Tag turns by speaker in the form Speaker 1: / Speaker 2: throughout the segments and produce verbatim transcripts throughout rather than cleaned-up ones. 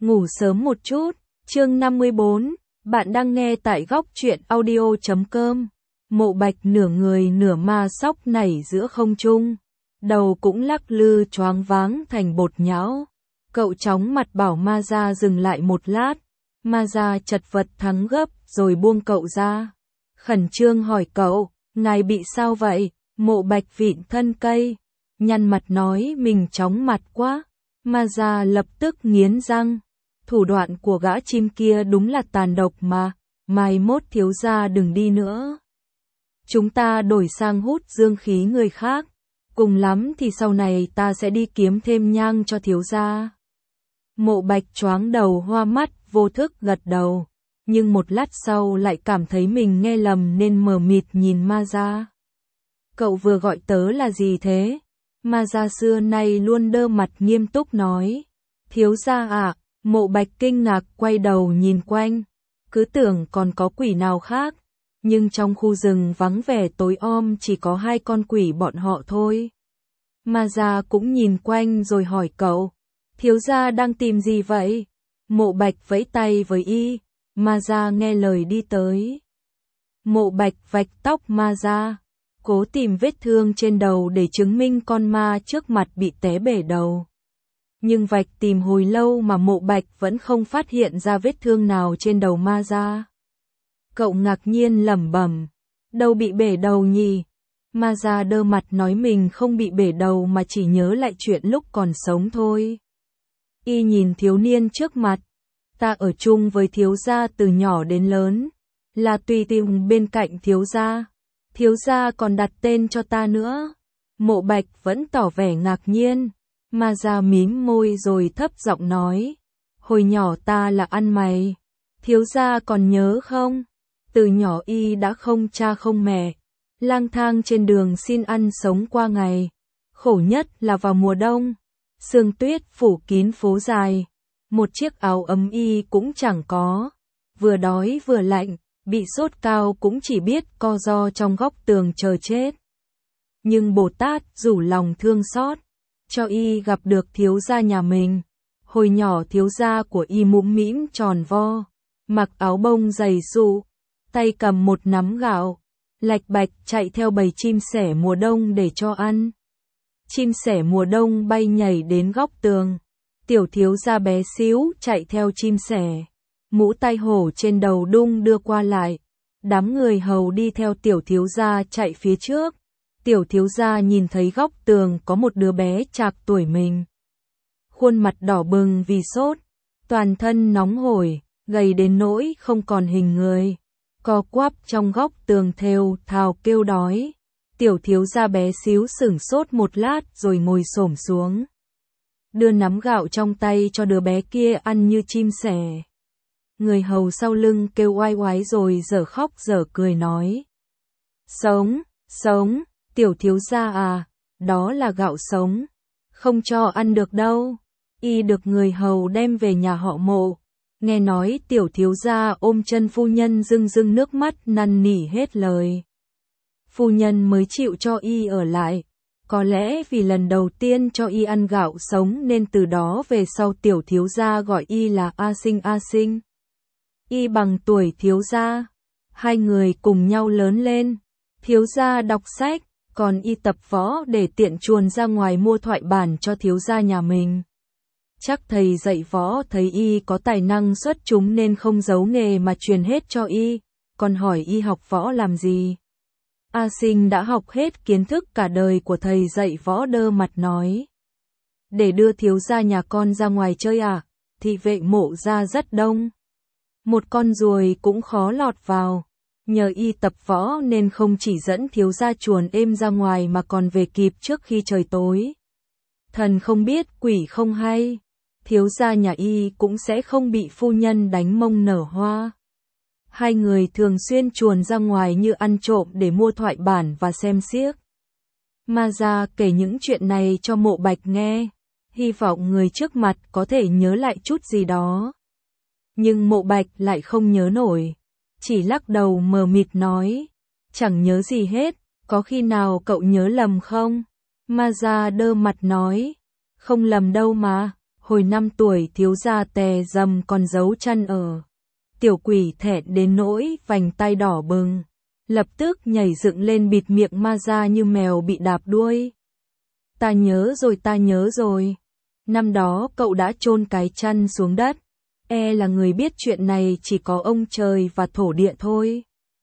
Speaker 1: Ngủ sớm một chút, chương năm mươi bốn, bạn đang nghe tại góc truyện audio chấm com. Mộ Bạch nửa người nửa ma sóc nảy giữa không trung, đầu cũng lắc lư choáng váng thành bột nhão. Cậu chóng mặt bảo ma ra dừng lại một lát, ma ra chật vật thắng gấp rồi buông cậu ra. Khẩn trương hỏi cậu, ngài bị sao vậy? Mộ Bạch vịn thân cây, nhăn mặt nói mình chóng mặt quá. Ma ra lập tức nghiến răng, thủ đoạn của gã chim kia đúng là tàn độc mà, mai mốt thiếu gia đừng đi nữa. Chúng ta đổi sang hút dương khí người khác, cùng lắm thì sau này ta sẽ đi kiếm thêm nhang cho thiếu gia. Mộ Bạch choáng đầu hoa mắt, vô thức gật đầu, nhưng một lát sau lại cảm thấy mình nghe lầm nên mờ mịt nhìn ma ra. Cậu vừa gọi tớ là gì thế? Ma ra xưa nay luôn đơ mặt nghiêm túc nói. Thiếu gia ạ. Mộ Bạch kinh ngạc quay đầu nhìn quanh, cứ tưởng còn có quỷ nào khác, nhưng trong khu rừng vắng vẻ tối om chỉ có hai con quỷ bọn họ thôi. Ma gia cũng nhìn quanh rồi hỏi cậu, thiếu gia đang tìm gì vậy? Mộ Bạch vẫy tay với y, ma gia nghe lời đi tới. Mộ Bạch vạch tóc ma gia, cố tìm vết thương trên đầu để chứng minh con ma trước mặt bị té bể đầu. Nhưng vạch tìm hồi lâu mà Mộ Bạch vẫn không phát hiện ra vết thương nào trên đầu ma ra. Cậu ngạc nhiên lẩm bẩm, đâu bị bể đầu nhỉ? Ma ra đơ mặt nói mình không bị bể đầu mà chỉ nhớ lại chuyện lúc còn sống thôi. Y nhìn thiếu niên trước mặt, ta ở chung với thiếu gia từ nhỏ đến lớn, là tùy tùng bên cạnh thiếu gia, thiếu gia còn đặt tên cho ta nữa. Mộ Bạch vẫn tỏ vẻ ngạc nhiên. Ma ra mím môi rồi thấp giọng nói, hồi nhỏ ta là ăn mày, thiếu gia còn nhớ không? Từ nhỏ y đã không cha không mẹ, lang thang trên đường xin ăn sống qua ngày, khổ nhất là vào mùa đông, sương tuyết phủ kín phố dài, một chiếc áo ấm y cũng chẳng có, vừa đói vừa lạnh, bị sốt cao cũng chỉ biết co ro trong góc tường chờ chết. Nhưng Bồ Tát rủ lòng thương xót, cho y gặp được thiếu gia nhà mình. Hồi nhỏ thiếu gia của y mũm mĩm tròn vo, mặc áo bông dày dụ, tay cầm một nắm gạo, lạch bạch chạy theo bầy chim sẻ mùa đông để cho ăn. Chim sẻ mùa đông bay nhảy đến góc tường, tiểu thiếu gia bé xíu chạy theo chim sẻ, mũ tai hổ trên đầu đung đưa qua lại, đám người hầu đi theo tiểu thiếu gia chạy phía trước. Tiểu thiếu gia nhìn thấy góc tường có một đứa bé chạc tuổi mình. Khuôn mặt đỏ bừng vì sốt, toàn thân nóng hổi, gầy đến nỗi không còn hình người. Co quắp trong góc tường thều thào kêu đói. Tiểu thiếu gia bé xíu sửng sốt một lát rồi ngồi xổm xuống. Đưa nắm gạo trong tay cho đứa bé kia ăn như chim sẻ. Người hầu sau lưng kêu oai oái rồi dở khóc dở cười nói. Sống, sống. Tiểu thiếu gia à, đó là gạo sống, không cho ăn được đâu. Y được người hầu đem về nhà họ Mộ, nghe nói tiểu thiếu gia ôm chân phu nhân rưng rưng nước mắt năn nỉ hết lời. Phu nhân mới chịu cho y ở lại, có lẽ vì lần đầu tiên cho y ăn gạo sống nên từ đó về sau tiểu thiếu gia gọi y là A Sinh A Sinh. Y bằng tuổi thiếu gia, hai người cùng nhau lớn lên, thiếu gia đọc sách, còn y tập võ để tiện chuồn ra ngoài mua thoại bản cho thiếu gia nhà mình. Chắc thầy dạy võ thấy y có tài năng xuất chúng nên không giấu nghề mà truyền hết cho y, còn hỏi y học võ làm gì. A Sinh đã học hết kiến thức cả đời của thầy dạy võ đơ mặt nói. Để đưa thiếu gia nhà con ra ngoài chơi à, thị vệ Mộ gia rất đông. Một con ruồi cũng khó lọt vào. Nhờ y tập võ nên không chỉ dẫn thiếu gia chuồn êm ra ngoài mà còn về kịp trước khi trời tối. Thần không biết quỷ không hay, thiếu gia nhà y cũng sẽ không bị phu nhân đánh mông nở hoa. Hai người thường xuyên chuồn ra ngoài như ăn trộm để mua thoại bản và xem xiếc. Ma gia kể những chuyện này cho Mộ Bạch nghe, hy vọng người trước mặt có thể nhớ lại chút gì đó. Nhưng Mộ Bạch lại không nhớ nổi. Chỉ lắc đầu mờ mịt nói, chẳng nhớ gì hết, có khi nào cậu nhớ lầm không? Ma ra đơ mặt nói, không lầm đâu mà, Hồi năm tuổi thiếu gia tè dầm còn giấu chăn ở. Tiểu quỷ thẹn đến nỗi vành tay đỏ bừng, lập tức nhảy dựng lên bịt miệng ma ra như mèo bị đạp đuôi. Ta nhớ rồi ta nhớ rồi. Năm đó cậu đã chôn cái chăn xuống đất. E là người biết chuyện này chỉ có ông trời và thổ địa thôi.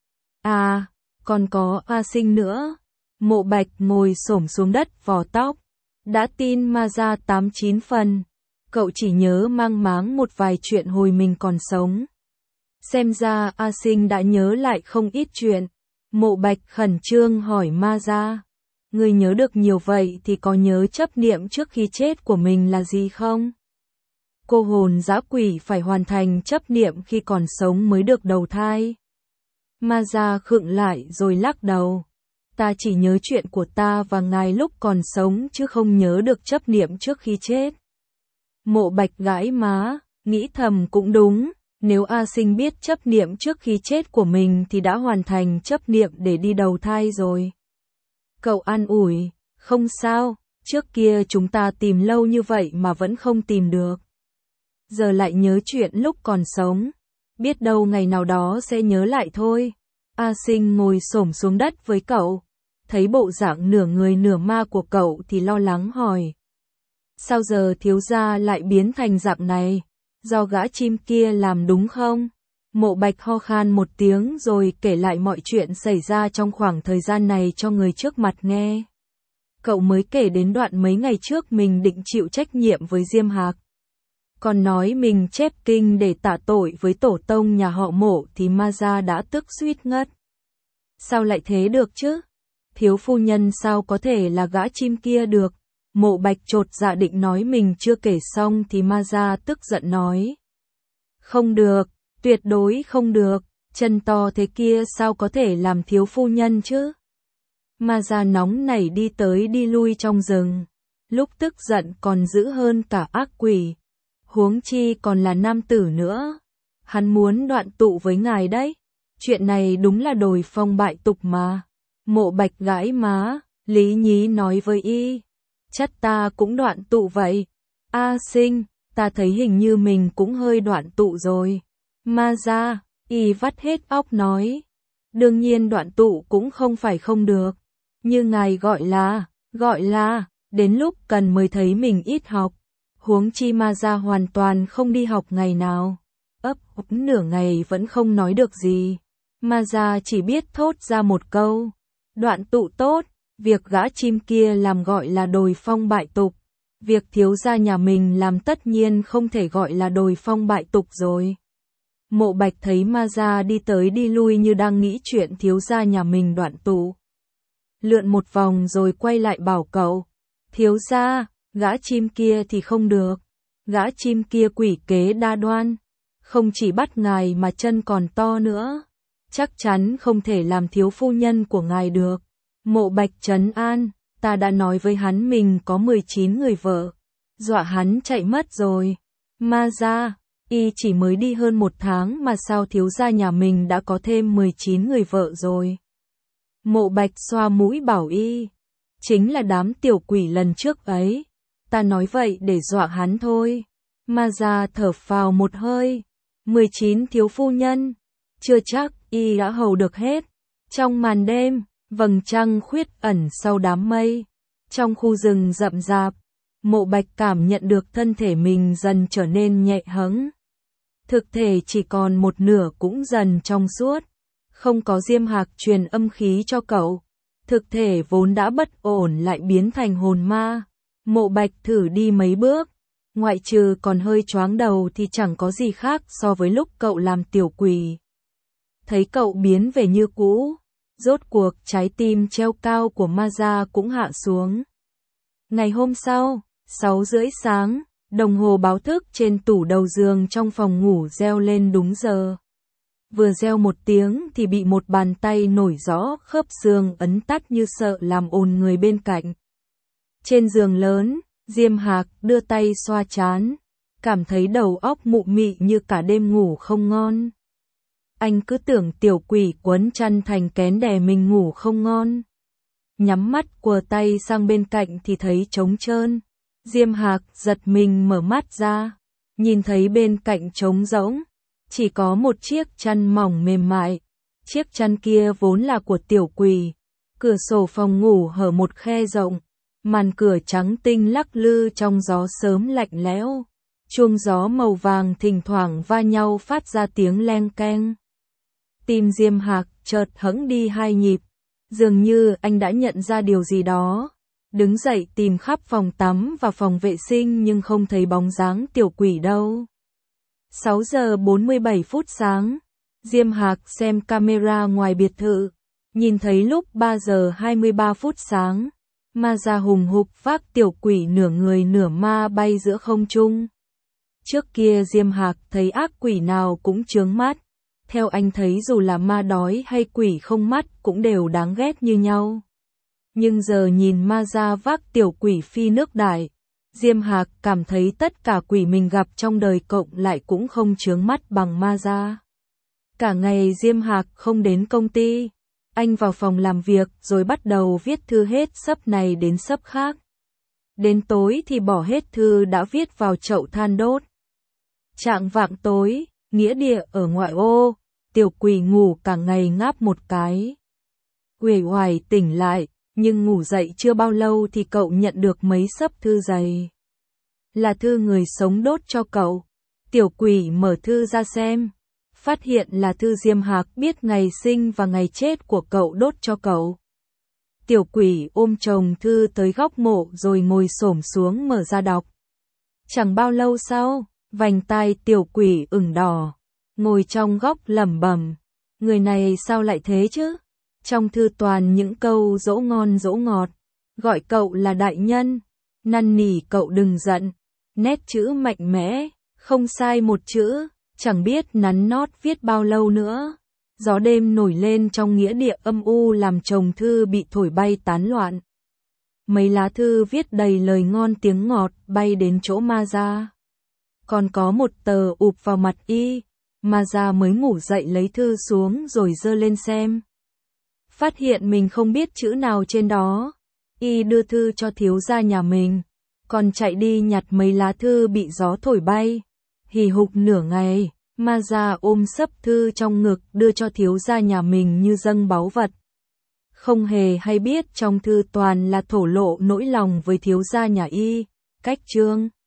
Speaker 1: À, còn có A Sinh nữa. Mộ Bạch ngồi xổm xuống đất vò tóc. Đã tin ma ra tám chín phần. Cậu chỉ nhớ mang máng một vài chuyện hồi mình còn sống. Xem ra A Sinh đã nhớ lại không ít chuyện. Mộ Bạch khẩn trương hỏi ma ra. Người nhớ được nhiều vậy thì có nhớ chấp niệm trước khi chết của mình là gì không? Cô hồn dã quỷ phải hoàn thành chấp niệm khi còn sống mới được đầu thai. Ma ra khựng lại rồi lắc đầu. Ta chỉ nhớ chuyện của ta và ngài lúc còn sống chứ không nhớ được chấp niệm trước khi chết. Mộ Bạch gãi má, nghĩ thầm cũng đúng. Nếu A Sinh biết chấp niệm trước khi chết của mình thì đã hoàn thành chấp niệm để đi đầu thai rồi. Cậu an ủi, không sao, trước kia chúng ta tìm lâu như vậy mà vẫn không tìm được. Giờ lại nhớ chuyện lúc còn sống, biết đâu ngày nào đó sẽ nhớ lại thôi. A Sinh ngồi xổm xuống đất với cậu, thấy bộ dạng nửa người nửa ma của cậu thì lo lắng hỏi. Sao giờ thiếu gia lại biến thành dạng này? Do gã chim kia làm đúng không? Mộ Bạch ho khan một tiếng rồi kể lại mọi chuyện xảy ra trong khoảng thời gian này cho người trước mặt nghe. Cậu mới kể đến đoạn mấy ngày trước mình định chịu trách nhiệm với Diêm Hạc. Còn nói mình chép kinh để tạ tội với tổ tông nhà họ Mộ thì ma gia đã tức suýt ngất. Sao lại thế được chứ? Thiếu phu nhân sao có thể là gã chim kia được? Mộ Bạch chột dạ định nói mình chưa kể xong thì ma gia tức giận nói. Không được, tuyệt đối không được, chân to thế kia sao có thể làm thiếu phu nhân chứ? Ma gia nóng nảy đi tới đi lui trong rừng, lúc tức giận còn dữ hơn cả ác quỷ. Huống chi còn là nam tử nữa. Hắn muốn đoạn tụ với ngài đấy. Chuyện này đúng là đồi phong bại tục mà. Mộ Bạch gãi má, Lý Nhí nói với y. Chắc ta cũng đoạn tụ vậy. A Sinh, ta thấy hình như mình cũng hơi đoạn tụ rồi. Ma gia, y vắt hết óc nói. Đương nhiên đoạn tụ cũng không phải không được. Như ngài gọi là, gọi là, đến lúc cần mới thấy mình ít học. Huống chi ma gia hoàn toàn không đi học ngày nào. Ấp úp nửa ngày vẫn không nói được gì. Ma gia chỉ biết thốt ra một câu. Đoạn tụ tốt, việc gã chim kia làm gọi là đồi phong bại tục. Việc thiếu gia nhà mình làm tất nhiên không thể gọi là đồi phong bại tục rồi. Mộ Bạch thấy ma gia đi tới đi lui như đang nghĩ chuyện thiếu gia nhà mình đoạn tụ. Lượn một vòng rồi quay lại bảo cậu. Thiếu gia, gã chim kia thì không được. Gã chim kia quỷ kế đa đoan. Không chỉ bắt ngài mà chân còn to nữa. Chắc chắn không thể làm thiếu phu nhân của ngài được. Mộ Bạch trấn an, ta đã nói với hắn mình có mười chín người vợ. Dọa hắn chạy mất rồi. Ma gia, y chỉ mới đi hơn một tháng mà sao thiếu gia nhà mình đã có thêm mười chín người vợ rồi. Mộ Bạch xoa mũi bảo y. Chính là đám tiểu quỷ lần trước ấy. Ta nói vậy để dọa hắn thôi. Ma gia thở phào một hơi. mười chín thiếu phu nhân. Chưa chắc y đã hầu được hết. Trong màn đêm, vầng trăng khuyết ẩn sau đám mây. Trong khu rừng rậm rạp, Mộ Bạch cảm nhận được thân thể mình dần trở nên nhẹ hẫng. Thực thể chỉ còn một nửa cũng dần trong suốt. Không có Diêm Hạc truyền âm khí cho cậu. Thực thể vốn đã bất ổn lại biến thành hồn ma. Mộ Bạch thử đi mấy bước. Ngoại trừ còn hơi choáng đầu thì chẳng có gì khác so với lúc cậu làm tiểu quỷ. Thấy cậu biến về như cũ. Rốt cuộc trái tim treo cao của ma gia cũng hạ xuống. Ngày hôm sau, sáu rưỡi sáng, đồng hồ báo thức trên tủ đầu giường trong phòng ngủ reo lên đúng giờ. Vừa reo một tiếng thì bị một bàn tay nổi rõ khớp xương ấn tắt như sợ làm ồn người bên cạnh. Trên giường lớn, Diêm Hạc đưa tay xoa trán, cảm thấy đầu óc mụ mị như cả đêm ngủ không ngon. Anh cứ tưởng tiểu quỷ quấn chăn thành kén đè mình ngủ không ngon. Nhắm mắt quờ tay sang bên cạnh thì thấy trống trơn. Diêm Hạc giật mình mở mắt ra, nhìn thấy bên cạnh trống rỗng, chỉ có một chiếc chăn mỏng mềm mại. Chiếc chăn kia vốn là của tiểu quỷ. Cửa sổ phòng ngủ hở một khe rộng, màn cửa trắng tinh lắc lư trong gió sớm lạnh lẽo. Chuông gió màu vàng thỉnh thoảng va nhau phát ra tiếng leng keng. Tim Diêm Hạc chợt hững đi hai nhịp, dường như anh đã nhận ra điều gì đó. Đứng dậy tìm khắp phòng tắm và phòng vệ sinh nhưng không thấy bóng dáng tiểu quỷ đâu. sáu giờ bốn mươi bảy phút sáng, Diêm Hạc xem camera ngoài biệt thự, nhìn thấy lúc ba giờ hai mươi ba phút sáng, ma ra hùng hục vác tiểu quỷ nửa người nửa ma bay giữa không trung. Trước kia Diêm Hạc thấy ác quỷ nào cũng chướng mắt, theo anh thấy dù là ma đói hay quỷ không mắt cũng đều đáng ghét như nhau. Nhưng giờ nhìn ma ra vác tiểu quỷ phi nước đại, Diêm Hạc cảm thấy tất cả quỷ mình gặp trong đời cộng lại cũng không chướng mắt bằng ma ra. Cả ngày Diêm Hạc không đến công ty, anh vào phòng làm việc rồi bắt đầu viết thư hết sấp này đến sấp khác. Đến tối thì bỏ hết thư đã viết vào chậu than đốt. Chạng vạng tối, nghĩa địa ở ngoại ô, tiểu quỷ ngủ cả ngày ngáp một cái. Uể oải tỉnh lại, nhưng ngủ dậy chưa bao lâu thì cậu nhận được mấy sấp thư dày. Là thư người sống đốt cho cậu. Tiểu quỷ mở thư ra xem, phát hiện là thư Diêm Hạc biết ngày sinh và ngày chết của cậu đốt cho cậu. Tiểu quỷ ôm chồng thư tới góc mộ rồi ngồi xổm xuống mở ra đọc. Chẳng bao lâu sau, vành tai tiểu quỷ ửng đỏ, ngồi trong góc lẩm bẩm, người này sao lại thế chứ? Trong thư toàn những câu dỗ ngon dỗ ngọt, gọi cậu là đại nhân, năn nỉ cậu đừng giận, nét chữ mạnh mẽ, không sai một chữ, chẳng biết nắn nót viết bao lâu nữa. Gió đêm nổi lên trong nghĩa địa âm u làm chồng thư bị thổi bay tán loạn. Mấy lá thư viết đầy lời ngon tiếng ngọt bay đến chỗ ma ra. Còn có một tờ ụp vào mặt y, ma ra mới ngủ dậy lấy thư xuống rồi giơ lên xem. Phát hiện mình không biết chữ nào trên đó, y đưa thư cho thiếu gia nhà mình, còn chạy đi nhặt mấy lá thư bị gió thổi bay. Hì hục nửa ngày, ma ra ôm sấp thư trong ngực đưa cho thiếu gia nhà mình như dâng báu vật. Không hề hay biết trong thư toàn là thổ lộ nỗi lòng với thiếu gia nhà y. Cách chương